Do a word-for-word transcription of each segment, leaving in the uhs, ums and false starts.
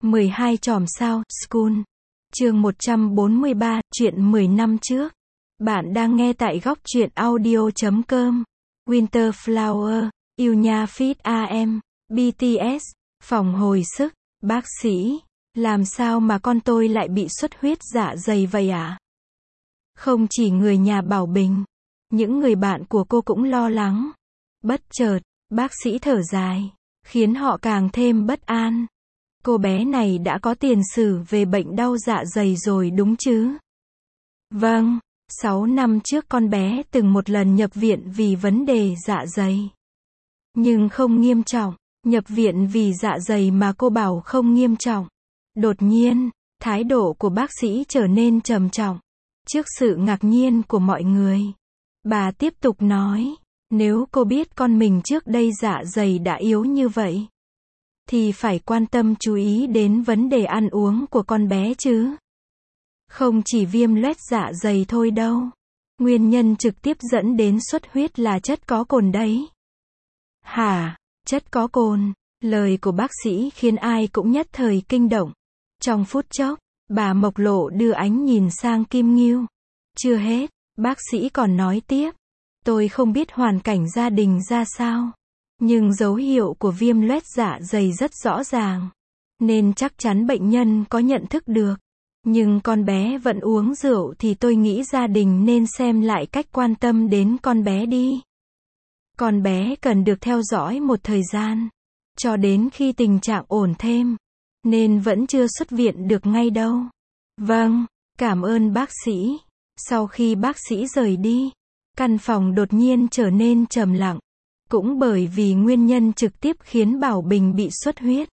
mười hai chòm sao, School. Chương một trăm bốn mươi ba, chuyện mười năm trước. Bạn đang nghe tại góc truyện audio chấm com. Winter Flower, yêu nha Fit a em, bê tê ét, phòng hồi sức, bác sĩ. Làm sao mà con tôi lại bị xuất huyết dạ dày vậy ạ? À? Không chỉ người nhà Bảo Bình, những người bạn của cô cũng lo lắng. Bất chợt, bác sĩ thở dài, khiến họ càng thêm bất an. Cô bé này đã có tiền sử về bệnh đau dạ dày rồi đúng chứ? Vâng, sáu năm trước con bé từng một lần nhập viện vì vấn đề dạ dày. Nhưng không nghiêm trọng, nhập viện vì dạ dày mà cô bảo không nghiêm trọng. Đột nhiên, thái độ của bác sĩ trở nên trầm trọng. Trước sự ngạc nhiên của mọi người, bà tiếp tục nói, nếu cô biết con mình trước đây dạ dày đã yếu như vậy, thì phải quan tâm chú ý đến vấn đề ăn uống của con bé chứ. Không chỉ viêm loét dạ dày thôi đâu. Nguyên nhân trực tiếp dẫn đến xuất huyết là chất có cồn đấy. Hả? Chất có cồn? Lời của bác sĩ khiến ai cũng nhất thời kinh động. Trong phút chốc, bà Mộc Lộ đưa ánh nhìn sang Kim Ngưu. Chưa hết, bác sĩ còn nói tiếp. Tôi không biết hoàn cảnh gia đình ra sao, nhưng dấu hiệu của viêm loét dạ dày rất rõ ràng, nên chắc chắn bệnh nhân có nhận thức được. Nhưng con bé vẫn uống rượu thì tôi nghĩ gia đình nên xem lại cách quan tâm đến con bé đi. Con bé cần được theo dõi một thời gian, cho đến khi tình trạng ổn thêm, nên vẫn chưa xuất viện được ngay đâu. Vâng, cảm ơn bác sĩ. Sau khi bác sĩ rời đi, căn phòng đột nhiên trở nên trầm lặng. Cũng bởi vì nguyên nhân trực tiếp khiến Bảo Bình bị xuất huyết.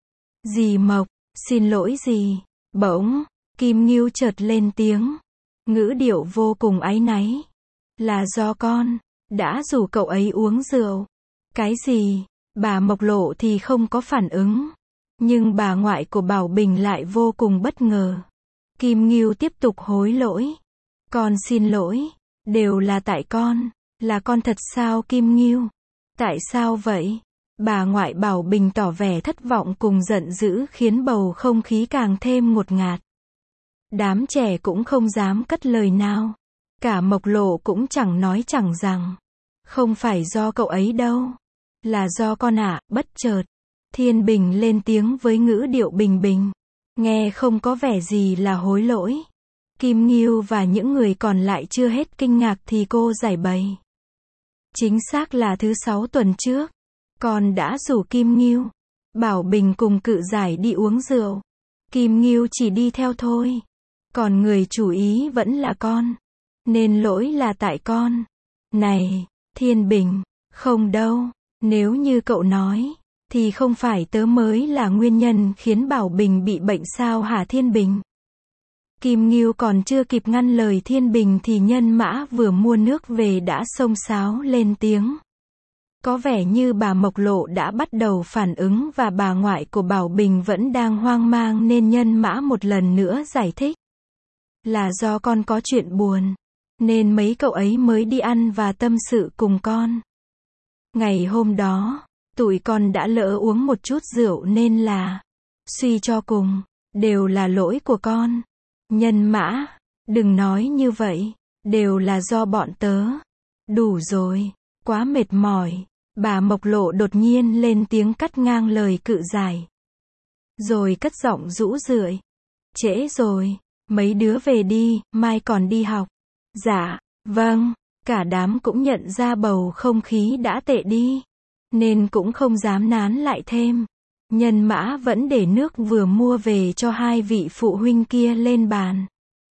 Dì Mộc, xin lỗi dì. Bỗng, Kim Ngưu chợt lên tiếng. Ngữ điệu vô cùng áy náy. Là do con đã rủ cậu ấy uống rượu. Cái gì? Bà Mộc Lộ thì không có phản ứng. Nhưng bà ngoại của Bảo Bình lại vô cùng bất ngờ. Kim Ngưu tiếp tục hối lỗi. Con xin lỗi. Đều là tại con. Là con thật sao Kim Ngưu? Tại sao vậy? Bà ngoại Bảo Bình tỏ vẻ thất vọng cùng giận dữ khiến bầu không khí càng thêm ngột ngạt. Đám trẻ cũng không dám cất lời nào. Cả Mộc Lộ cũng chẳng nói chẳng rằng. Không phải do cậu ấy đâu. Là do con ạ. À. Bất chợt, Thiên Bình lên tiếng với ngữ điệu bình bình. Nghe không có vẻ gì là hối lỗi. Kim Ngưu và những người còn lại chưa hết kinh ngạc thì cô giải bày. Chính xác là thứ sáu tuần trước, con đã rủ Kim Ngưu, Bảo Bình cùng Cự Giải đi uống rượu. Kim Ngưu chỉ đi theo thôi. Còn người chủ ý vẫn là con. Nên lỗi là tại con. Này, Thiên Bình, không đâu. Nếu như cậu nói, thì không phải tớ mới là nguyên nhân khiến Bảo Bình bị bệnh sao hả Thiên Bình? Kim Ngưu còn chưa kịp ngăn lời Thiên Bình thì Nhân Mã vừa mua nước về đã xông xáo lên tiếng. Có vẻ như bà Mộc Lộ đã bắt đầu phản ứng và bà ngoại của Bảo Bình vẫn đang hoang mang nên Nhân Mã một lần nữa giải thích. Là do con có chuyện buồn, nên mấy cậu ấy mới đi ăn và tâm sự cùng con. Ngày hôm đó, tụi con đã lỡ uống một chút rượu nên là, suy cho cùng, đều là lỗi của con. Nhân Mã, đừng nói như vậy, đều là do bọn tớ. Đủ rồi, quá mệt mỏi. Bà Mộc Lộ đột nhiên lên tiếng cắt ngang lời Cự Giải. Rồi cất giọng rũ rượi. Trễ rồi, mấy đứa về đi, mai còn đi học. Dạ, vâng, cả đám cũng nhận ra bầu không khí đã tệ đi, nên cũng không dám nán lại thêm. Nhân Mã vẫn để nước vừa mua về cho hai vị phụ huynh kia lên bàn.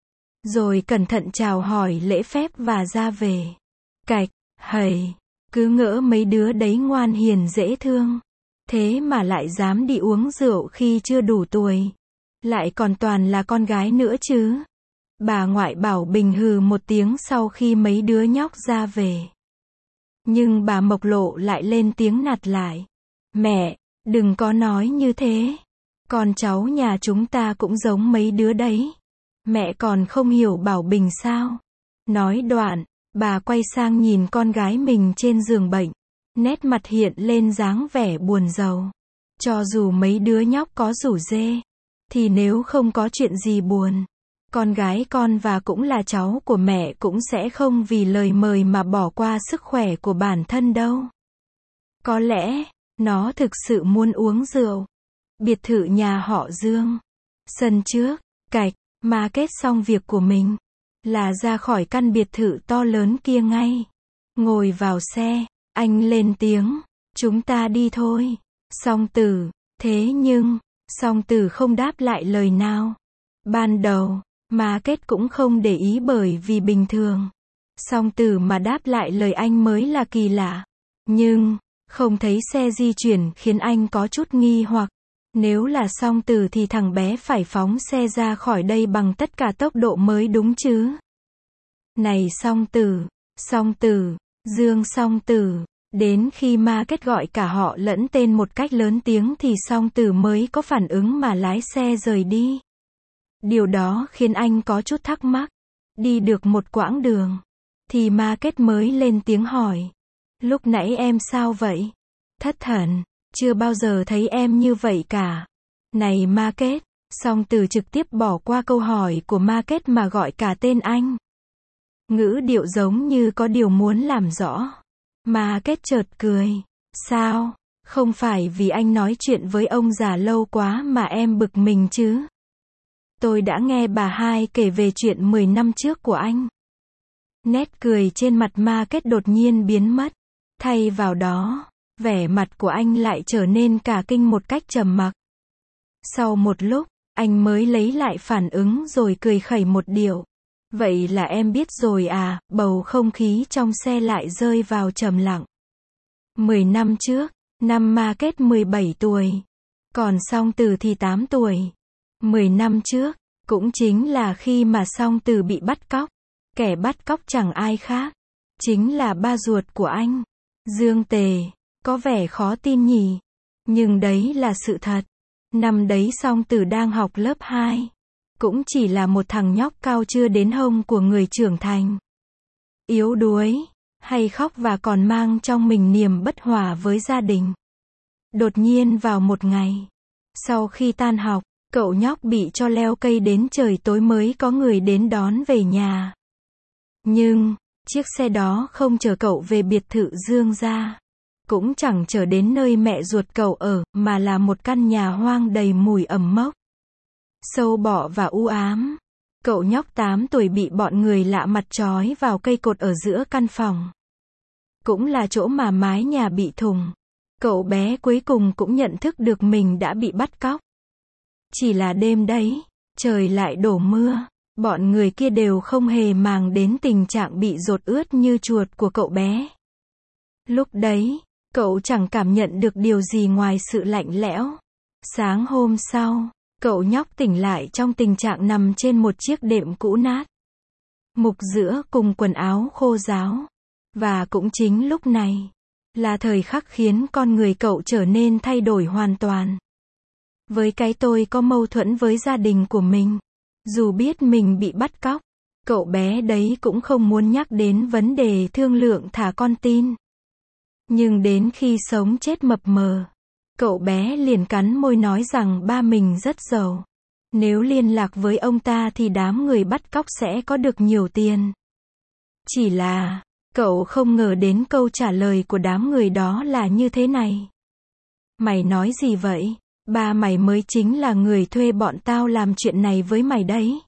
Rồi cẩn thận chào hỏi lễ phép và ra về. Cạch, hầy, cứ ngỡ mấy đứa đấy ngoan hiền dễ thương. Thế mà lại dám đi uống rượu khi chưa đủ tuổi. Lại còn toàn là con gái nữa chứ. Bà ngoại Bảo Bình hừ một tiếng sau khi mấy đứa nhóc ra về. Nhưng bà Mộc Lộ lại lên tiếng nạt lại. Mẹ, đừng có nói như thế. Con cháu nhà chúng ta cũng giống mấy đứa đấy. Mẹ còn không hiểu Bảo Bình sao? Nói đoạn, bà quay sang nhìn con gái mình trên giường bệnh. Nét mặt hiện lên dáng vẻ buồn rầu. Cho dù mấy đứa nhóc có rủ rê, thì nếu không có chuyện gì buồn, con gái con và cũng là cháu của mẹ cũng sẽ không vì lời mời mà bỏ qua sức khỏe của bản thân đâu. Có lẽ, nó thực sự muốn uống rượu. Biệt thự nhà họ Dương. Sân trước, cạch, mà kết xong việc của mình, là ra khỏi căn biệt thự to lớn kia ngay. Ngồi vào xe, anh lên tiếng, chúng ta đi thôi. Song Tử, thế nhưng, Song Tử không đáp lại lời nào. Ban đầu, mà kết cũng không để ý bởi vì bình thường. Song Tử mà đáp lại lời anh mới là kỳ lạ. Nhưng, không thấy xe di chuyển khiến anh có chút nghi hoặc. Nếu là Song Tử thì thằng bé phải phóng xe ra khỏi đây bằng tất cả tốc độ mới đúng chứ. Này Song Tử, Song Tử, Dương Song Tử. Đến khi ma kết gọi cả họ lẫn tên một cách lớn tiếng thì Song Tử mới có phản ứng mà lái xe rời đi. Điều đó khiến anh có chút thắc mắc. Đi được một quãng đường, thì ma kết mới lên tiếng hỏi. Lúc nãy em sao vậy? Thất thần, chưa bao giờ thấy em như vậy cả. Này ma kết, Song Tử trực tiếp bỏ qua câu hỏi của ma kết mà gọi cả tên anh. Ngữ điệu giống như có điều muốn làm rõ. Ma kết chợt cười. Sao? Không phải vì anh nói chuyện với ông già lâu quá mà em bực mình chứ? Tôi đã nghe bà hai kể về chuyện mười năm trước của anh. Nét cười trên mặt ma kết đột nhiên biến mất. Thay vào đó, vẻ mặt của anh lại trở nên cả kinh một cách trầm mặc. Sau một lúc, anh mới lấy lại phản ứng rồi cười khẩy một điệu. Vậy là em biết rồi à? Bầu không khí trong xe lại rơi vào trầm lặng. Mười năm trước, năm ma kết mười bảy tuổi. Còn Song Tử thì tám tuổi. Mười năm trước, cũng chính là khi mà Song Tử bị bắt cóc. Kẻ bắt cóc chẳng ai khác, chính là ba ruột của anh, Dương Tề. Có vẻ khó tin nhỉ? Nhưng đấy là sự thật. Năm đấy Song Tử đang học lớp hai. Cũng chỉ là một thằng nhóc cao chưa đến hông của người trưởng thành. Yếu đuối, hay khóc và còn mang trong mình niềm bất hòa với gia đình. Đột nhiên vào một ngày, sau khi tan học, cậu nhóc bị cho leo cây đến trời tối mới có người đến đón về nhà. Nhưng, chiếc xe đó không chở cậu về biệt thự Dương gia. Cũng chẳng chở đến nơi mẹ ruột cậu ở, mà là một căn nhà hoang đầy mùi ẩm mốc, sâu bọ và u ám. Cậu nhóc tám tuổi bị bọn người lạ mặt trói vào cây cột ở giữa căn phòng. Cũng là chỗ mà mái nhà bị thủng. Cậu bé cuối cùng cũng nhận thức được mình đã bị bắt cóc. Chỉ là đêm đấy, trời lại đổ mưa. Bọn người kia đều không hề màng đến tình trạng bị dột ướt như chuột của cậu bé. Lúc đấy, cậu chẳng cảm nhận được điều gì ngoài sự lạnh lẽo. Sáng hôm sau, cậu nhóc tỉnh lại trong tình trạng nằm trên một chiếc đệm cũ nát, mục giữa cùng quần áo khô ráo. Và cũng chính lúc này, là thời khắc khiến con người cậu trở nên thay đổi hoàn toàn. Với cái tôi có mâu thuẫn với gia đình của mình. Dù biết mình bị bắt cóc, cậu bé đấy cũng không muốn nhắc đến vấn đề thương lượng thả con tin. Nhưng đến khi sống chết mập mờ, cậu bé liền cắn môi nói rằng ba mình rất giàu. Nếu liên lạc với ông ta thì đám người bắt cóc sẽ có được nhiều tiền. Chỉ là, cậu không ngờ đến câu trả lời của đám người đó là như thế này. Mày nói gì vậy? Ba mày mới chính là người thuê bọn tao làm chuyện này với mày đấy.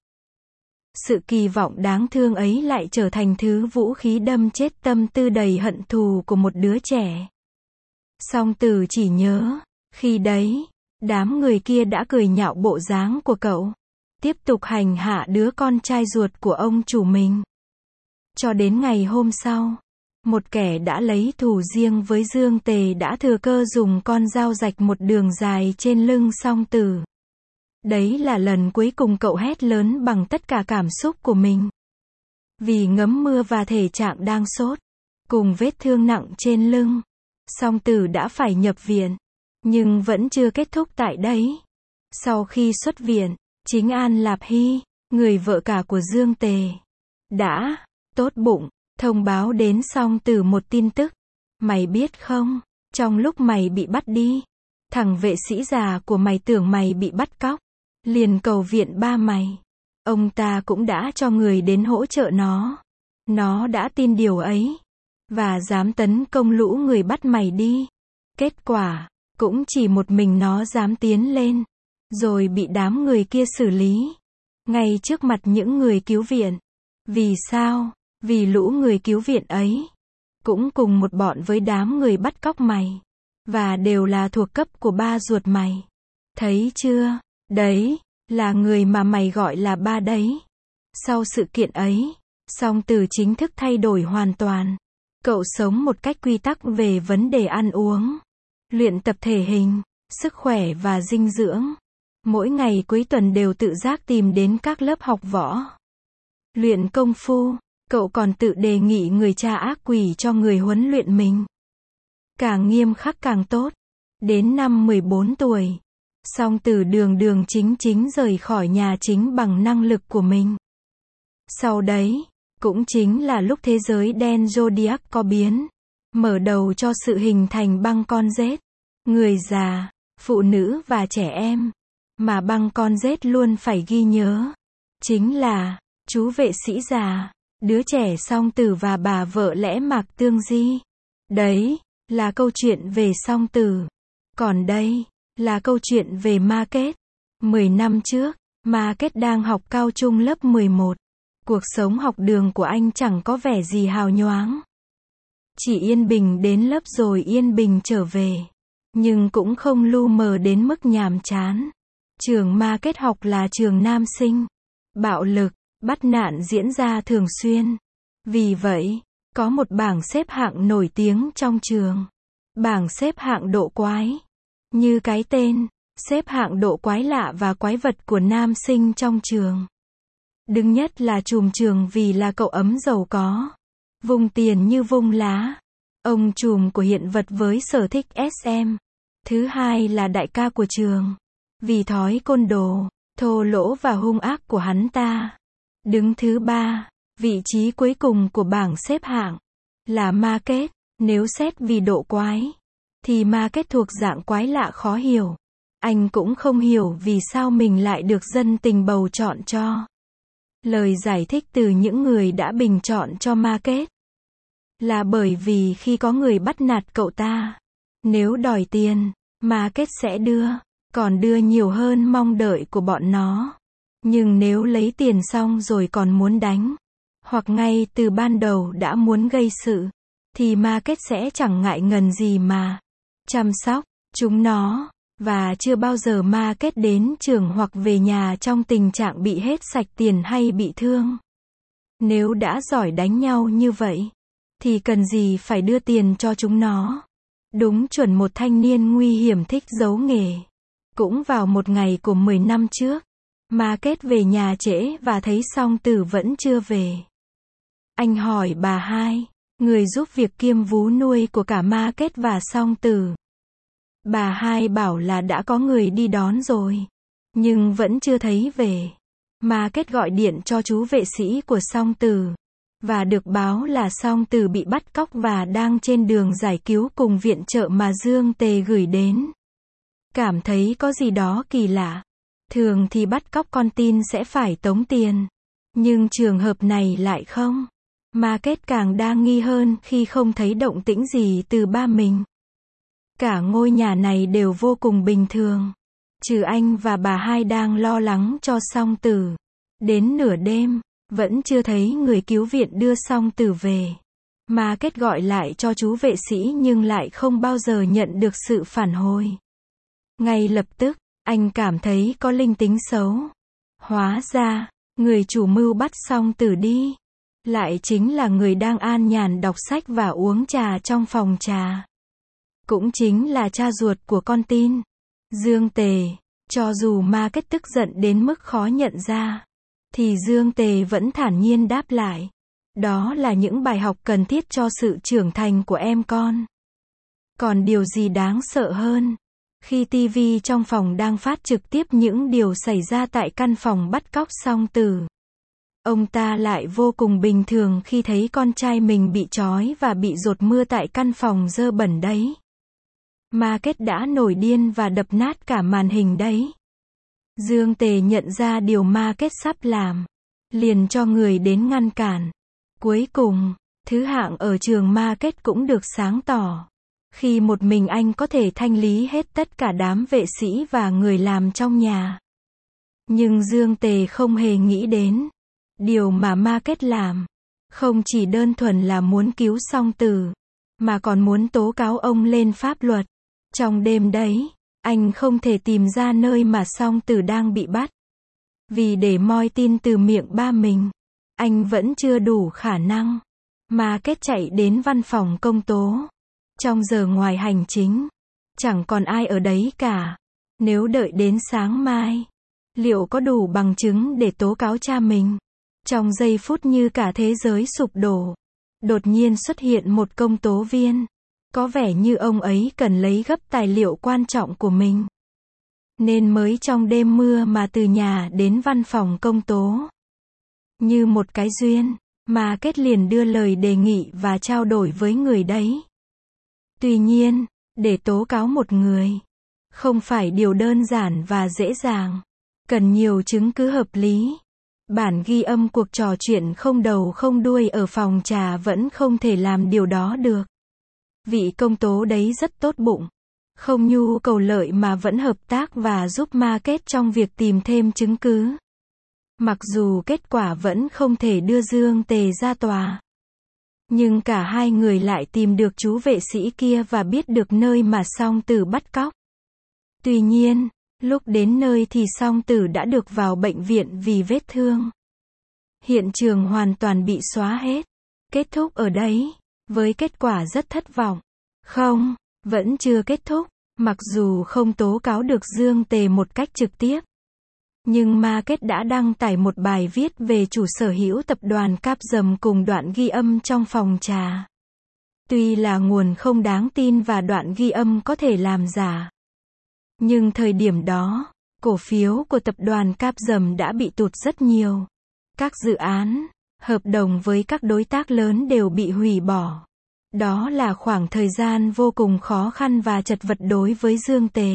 Sự kỳ vọng đáng thương ấy lại trở thành thứ vũ khí đâm chết tâm tư đầy hận thù của một đứa trẻ. Song Tử chỉ nhớ, khi đấy, đám người kia đã cười nhạo bộ dáng của cậu, tiếp tục hành hạ đứa con trai ruột của ông chủ mình. Cho đến ngày hôm sau, một kẻ đã lấy thù riêng với Dương Tề đã thừa cơ dùng con dao rạch một đường dài trên lưng Song Tử. Đấy là lần cuối cùng cậu hét lớn bằng tất cả cảm xúc của mình. Vì ngấm mưa và thể trạng đang sốt, cùng vết thương nặng trên lưng, Song Tử đã phải nhập viện. Nhưng vẫn chưa kết thúc tại đấy. Sau khi xuất viện, chính An Lạp Hy, người vợ cả của Dương Tề, đã tốt bụng thông báo đến Song Tử một tin tức. Mày biết không, trong lúc mày bị bắt đi, thằng vệ sĩ già của mày tưởng mày bị bắt cóc, liền cầu viện ba mày. Ông ta cũng đã cho người đến hỗ trợ nó. Nó đã tin điều ấy. Và dám tấn công lũ người bắt mày đi. Kết quả, cũng chỉ một mình nó dám tiến lên. Rồi bị đám người kia xử lý. Ngay trước mặt những người cứu viện. Vì sao? Vì lũ người cứu viện ấy cũng cùng một bọn với đám người bắt cóc mày. Và đều là thuộc cấp của ba ruột mày. Thấy chưa? Đấy, là người mà mày gọi là ba đấy. Sau sự kiện ấy, Song Tử chính thức thay đổi hoàn toàn. Cậu sống một cách quy tắc về vấn đề ăn uống, luyện tập thể hình, sức khỏe và dinh dưỡng. Mỗi ngày cuối tuần đều tự giác tìm đến các lớp học võ, luyện công phu. Cậu còn tự đề nghị người cha ác quỷ cho người huấn luyện mình. Càng nghiêm khắc càng tốt. Đến năm mười bốn tuổi, Song Tử đường đường chính chính rời khỏi nhà chính bằng năng lực của mình. Sau đấy, cũng chính là lúc thế giới đen Zodiac có biến, mở đầu cho sự hình thành băng con rết. Người già, phụ nữ và trẻ em. Mà băng con rết luôn phải ghi nhớ. Chính là, chú vệ sĩ già, đứa trẻ Song Tử và bà vợ lẽ Mạc Tương Di. Đấy, là câu chuyện về Song Tử. Còn đây, là câu chuyện về Ma Kết. Mười năm trước, Ma Kết đang học cao trung lớp mười một. Cuộc sống học đường của anh chẳng có vẻ gì hào nhoáng. Chỉ yên bình đến lớp rồi yên bình trở về. Nhưng cũng không lu mờ đến mức nhàm chán. Trường Ma Kết học là trường nam sinh. Bạo lực, bắt nạn diễn ra thường xuyên. Vì vậy, có một bảng xếp hạng nổi tiếng trong trường. Bảng xếp hạng độ quái. Như cái tên, xếp hạng độ quái lạ và quái vật của nam sinh trong trường. Đứng nhất là trùm trường vì là cậu ấm giàu có. Vung tiền như vung lá. Ông trùm của hiện vật với sở thích ét em. Thứ hai là đại ca của trường. Vì thói côn đồ, thô lỗ và hung ác của hắn ta. Đứng thứ ba, vị trí cuối cùng của bảng xếp hạng, là Ma Kết. Nếu xét vì độ quái, thì Ma Kết thuộc dạng quái lạ khó hiểu. Anh cũng không hiểu vì sao mình lại được dân tình bầu chọn cho. Lời giải thích từ những người đã bình chọn cho Ma Kết là bởi vì khi có người bắt nạt cậu ta, nếu đòi tiền, Ma Kết sẽ đưa, còn đưa nhiều hơn mong đợi của bọn nó. Nhưng nếu lấy tiền xong rồi còn muốn đánh, hoặc ngay từ ban đầu đã muốn gây sự, thì Ma Kết sẽ chẳng ngại ngần gì mà chăm sóc chúng nó. Và chưa bao giờ Ma Kết đến trường hoặc về nhà trong tình trạng bị hết sạch tiền hay bị thương. Nếu đã giỏi đánh nhau như vậy, thì cần gì phải đưa tiền cho chúng nó. Đúng chuẩn một thanh niên nguy hiểm thích giấu nghề. Cũng vào một ngày của mười năm trước, Ma Kết về nhà trễ và thấy Song Tử vẫn chưa về. Anh hỏi bà hai, người giúp việc kiêm vú nuôi của cả Ma Kết và Song Tử. Bà hai bảo là đã có người đi đón rồi, nhưng vẫn chưa thấy về. Ma Kết gọi điện cho chú vệ sĩ của Song Tử, và được báo là Song Tử bị bắt cóc và đang trên đường giải cứu cùng viện trợ mà Dương Tề gửi đến. Cảm thấy có gì đó kỳ lạ. Thường thì bắt cóc con tin sẽ phải tống tiền, nhưng trường hợp này lại không. Ma Kết càng đa nghi hơn khi không thấy động tĩnh gì từ ba mình. Cả ngôi nhà này đều vô cùng bình thường. Trừ anh và bà hai đang lo lắng cho Song Tử. Đến nửa đêm, vẫn chưa thấy người cứu viện đưa Song Tử về. Ma Kết gọi lại cho chú vệ sĩ nhưng lại không bao giờ nhận được sự phản hồi. Ngay lập tức, anh cảm thấy có linh tính xấu. Hóa ra, người chủ mưu bắt Song Tử đi, lại chính là người đang an nhàn đọc sách và uống trà trong phòng trà. Cũng chính là cha ruột của con tin, Dương Tề. Cho dù Ma Kết tức giận đến mức khó nhận ra, thì Dương Tề vẫn thản nhiên đáp lại. Đó là những bài học cần thiết cho sự trưởng thành của em con. Còn điều gì đáng sợ hơn? Khi ti vi trong phòng đang phát trực tiếp những điều xảy ra tại căn phòng bắt cóc Song Tử, ông ta lại vô cùng bình thường khi thấy con trai mình bị trói và bị dột mưa tại căn phòng dơ bẩn đấy. Ma Kết đã nổi điên và đập nát cả màn hình đấy. Dương Tề nhận ra điều ma kết sắp làm, liền cho người đến ngăn cản. Cuối cùng, thứ hạng ở trường ma kết cũng được sáng tỏ. Khi một mình anh có thể thanh lý hết tất cả đám vệ sĩ và người làm trong nhà. Nhưng Dương Tề không hề nghĩ đến điều mà ma kết làm. Không chỉ đơn thuần là muốn cứu Song Tử, mà còn muốn tố cáo ông lên pháp luật. Trong đêm đấy, anh không thể tìm ra nơi mà Song Tử đang bị bắt. Vì để moi tin từ miệng ba mình, anh vẫn chưa đủ khả năng. Ma kết chạy đến văn phòng công tố. Trong giờ ngoài hành chính, chẳng còn ai ở đấy cả. Nếu đợi đến sáng mai, liệu có đủ bằng chứng để tố cáo cha mình? Trong giây phút như cả thế giới sụp đổ, đột nhiên xuất hiện một công tố viên. Có vẻ như ông ấy cần lấy gấp tài liệu quan trọng của mình. Nên mới trong đêm mưa mà từ nhà đến văn phòng công tố. Như một cái duyên, Ma Kết liền đưa lời đề nghị và trao đổi với người đấy. Tuy nhiên, để tố cáo một người, không phải điều đơn giản và dễ dàng. Cần nhiều chứng cứ hợp lý. Bản ghi âm cuộc trò chuyện không đầu không đuôi ở phòng trà vẫn không thể làm điều đó được. Vị công tố đấy rất tốt bụng. Không nhu cầu lợi mà vẫn hợp tác và giúp Ma Kết trong việc tìm thêm chứng cứ. Mặc dù kết quả vẫn không thể đưa Dương Tề ra tòa. Nhưng cả hai người lại tìm được chú vệ sĩ kia và biết được nơi mà Song Tử bắt cóc. Tuy nhiên, lúc đến nơi thì Song Tử đã được vào bệnh viện vì vết thương. Hiện trường hoàn toàn bị xóa hết. Kết thúc ở đấy, với kết quả rất thất vọng. Không, vẫn chưa kết thúc. Mặc dù không tố cáo được Dương Tề một cách trực tiếp, nhưng Ma Kết đã đăng tải một bài viết về chủ sở hữu tập đoàn Capgemini cùng đoạn ghi âm trong phòng trà. Tuy là nguồn không đáng tin và đoạn ghi âm có thể làm giả, nhưng thời điểm đó, cổ phiếu của tập đoàn Capgemini đã bị tụt rất nhiều. Các dự án, hợp đồng với các đối tác lớn đều bị hủy bỏ. Đó là khoảng thời gian vô cùng khó khăn và chật vật đối với Dương Tề.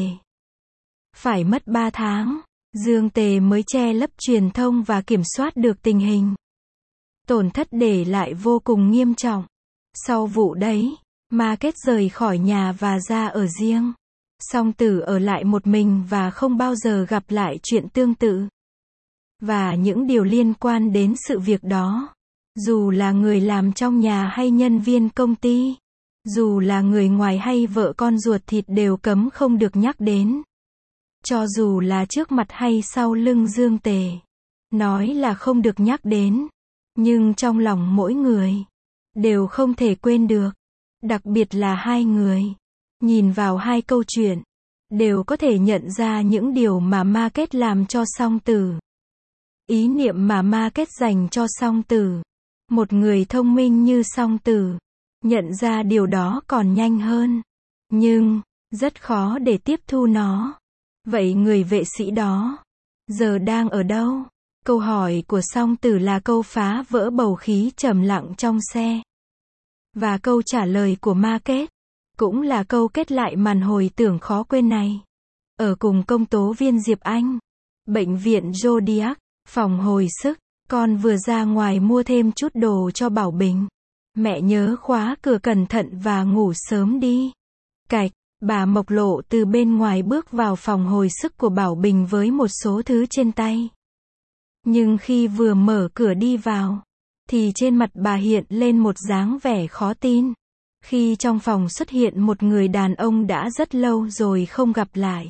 Phải mất ba tháng, Dương Tề mới che lấp truyền thông và kiểm soát được tình hình. Tổn thất để lại vô cùng nghiêm trọng. Sau vụ đấy, Ma Kết rời khỏi nhà và ra ở riêng. Song Tử ở lại một mình và không bao giờ gặp lại chuyện tương tự. Và những điều liên quan đến sự việc đó, dù là người làm trong nhà hay nhân viên công ty, dù là người ngoài hay vợ con ruột thịt đều cấm không được nhắc đến. Cho dù là trước mặt hay sau lưng Dương Tề, nói là không được nhắc đến, nhưng trong lòng mỗi người, đều không thể quên được. Đặc biệt là hai người, nhìn vào hai câu chuyện, đều có thể nhận ra những điều mà Ma Kết làm cho Song Tử. Ý niệm mà Ma Kết dành cho Song Tử. Một người thông minh như Song Tử, nhận ra điều đó còn nhanh hơn. Nhưng, rất khó để tiếp thu nó. Vậy người vệ sĩ đó, giờ đang ở đâu? Câu hỏi của Song Tử là câu phá vỡ bầu khí trầm lặng trong xe. Và câu trả lời của Ma Kết, cũng là câu kết lại màn hồi tưởng khó quên này. Ở cùng công tố viên Diệp Anh, bệnh viện Zodiac, phòng hồi sức, con vừa ra ngoài mua thêm chút đồ cho Bảo Bình. Mẹ nhớ khóa cửa cẩn thận và ngủ sớm đi. Cạch, bà Mộc Lộ từ bên ngoài bước vào phòng hồi sức của Bảo Bình với một số thứ trên tay. Nhưng khi vừa mở cửa đi vào, thì trên mặt bà hiện lên một dáng vẻ khó tin. Khi trong phòng xuất hiện một người đàn ông đã rất lâu rồi không gặp lại.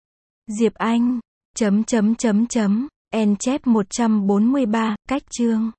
Diệp Anh, chấm chấm chấm chấm, en chép một trăm bốn mươi ba, cách chương.